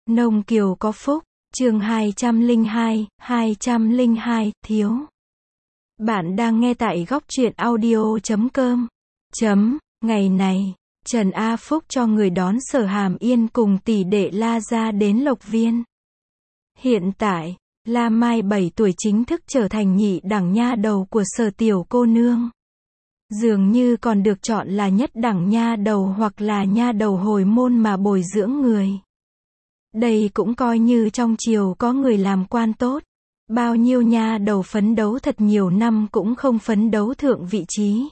Nông Kiều có phúc, chương 202, thiếu. Bạn đang nghe tại góc truyện audio.com. Ngày này, Trần A Phúc cho người đón Sở Hàm Yên cùng tỷ đệ La Gia đến Lộc Viên. Hiện tại, La Mai 7 tuổi chính thức trở thành nhị đẳng nha đầu của Sở tiểu cô nương. Dường như còn được chọn là nhất đẳng nha đầu hoặc là nha đầu hồi môn mà bồi dưỡng người. Đây cũng coi như trong triều có người làm quan tốt. Bao nhiêu nha đầu phấn đấu thật nhiều năm cũng không phấn đấu thượng vị trí.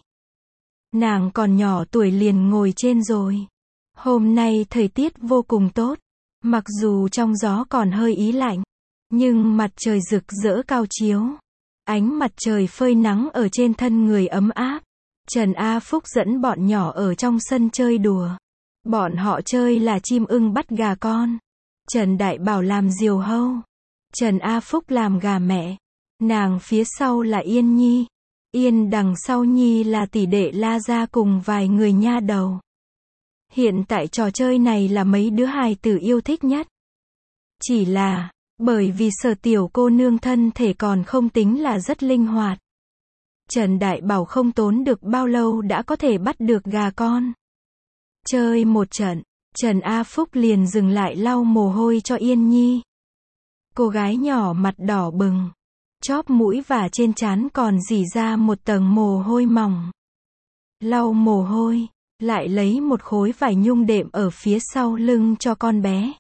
Nàng còn nhỏ tuổi liền ngồi trên rồi. Hôm nay thời tiết vô cùng tốt. Mặc dù trong gió còn hơi ý lạnh, nhưng mặt trời rực rỡ cao chiếu. Ánh mặt trời phơi nắng ở trên thân người ấm áp. Trần A Phúc dẫn bọn nhỏ ở trong sân chơi đùa. Bọn họ chơi là chim ưng bắt gà con. Trần Đại Bảo làm diều hâu. Trần A Phúc làm gà mẹ. Nàng phía sau là Yên Nhi. Yên đằng sau Nhi là tỷ đệ La Gia cùng vài người nha đầu. Hiện tại trò chơi này là mấy đứa hài tử yêu thích nhất. Chỉ là, bởi vì Sở tiểu cô nương thân thể còn không tính là rất linh hoạt. Trần Đại Bảo không tốn được bao lâu đã có thể bắt được gà con. Chơi một trận, Trần A Phúc liền dừng lại lau mồ hôi cho Yên Nhi. Cô gái nhỏ mặt đỏ bừng, chóp mũi và trên trán còn rỉ ra một tầng mồ hôi mỏng. Lau mồ hôi, lại lấy một khối vải nhung đệm ở phía sau lưng cho con bé.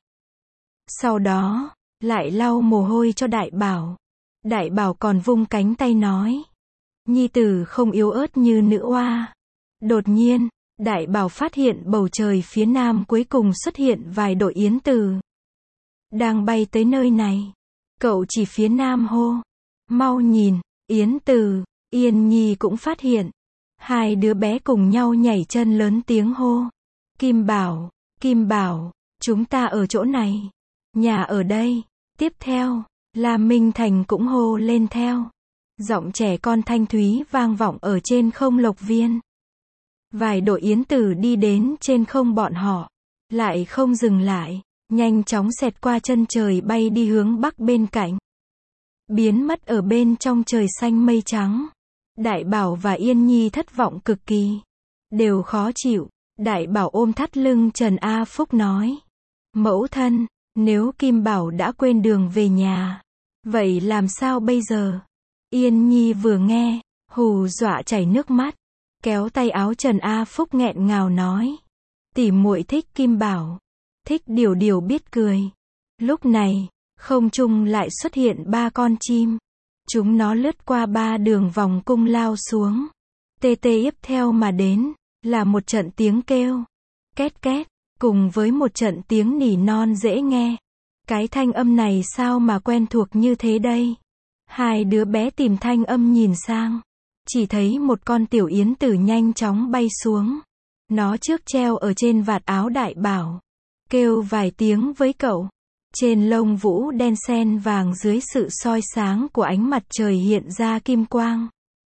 Sau đó, lại lau mồ hôi cho Đại Bảo. Đại Bảo còn vung cánh tay nói: Nhi tử không yếu ớt như nữ oa. Đột nhiên, Đại Bảo phát hiện bầu trời phía nam cuối cùng xuất hiện vài đội yến tử. Đang bay tới nơi này. Cậu chỉ phía nam hô: Mau nhìn, yến tử. Yên Nhi cũng phát hiện. Hai đứa bé cùng nhau nhảy chân lớn tiếng hô: Kim Bảo, Kim Bảo, chúng ta ở chỗ này. Nhà ở đây. Tiếp theo, La Minh Thành cũng hô lên theo. Giọng trẻ con thanh thúy vang vọng ở trên không Lộc Viên. Vài đội yến tử đi đến trên không bọn họ. Lại không dừng lại. Nhanh chóng xẹt qua chân trời bay đi hướng bắc bên cạnh. Biến mất ở bên trong trời xanh mây trắng. Đại Bảo và Yên Nhi thất vọng cực kỳ. Đều khó chịu. Đại Bảo ôm thắt lưng Trần A Phúc nói: Mẫu thân, nếu Kim Bảo đã quên đường về nhà, vậy làm sao bây giờ? Yên Nhi vừa nghe, hù dọa chảy nước mắt. Kéo tay áo Trần A Phúc nghẹn ngào nói: Tỷ muội thích Kim Bảo. Thích điều điều biết cười. Lúc này, không trung lại xuất hiện 3 con chim. Chúng nó lướt qua 3 đường vòng cung lao xuống. Tê tê tiếp theo mà đến, là một trận tiếng kêu. Két két, cùng với một trận tiếng nỉ non dễ nghe. Cái thanh âm này sao mà quen thuộc như thế đây? Hai đứa bé tìm thanh âm nhìn sang. Chỉ thấy một con tiểu yến tử nhanh chóng bay xuống. Nó trước treo ở trên vạt áo Đại Bảo. Kêu vài tiếng với cậu. Trên lông vũ đen sen vàng dưới sự soi sáng của ánh mặt trời hiện ra kim quang.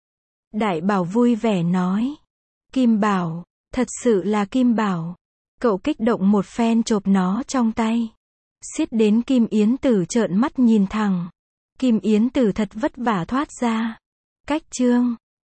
Đại Bảo vui vẻ nói: Kim Bảo, thật sự là Kim Bảo. Cậu kích động một phen chộp nó trong tay. Xiết đến Kim Yến Tử trợn mắt nhìn thẳng. Kim Yến Tử thật vất vả thoát ra. Cách chương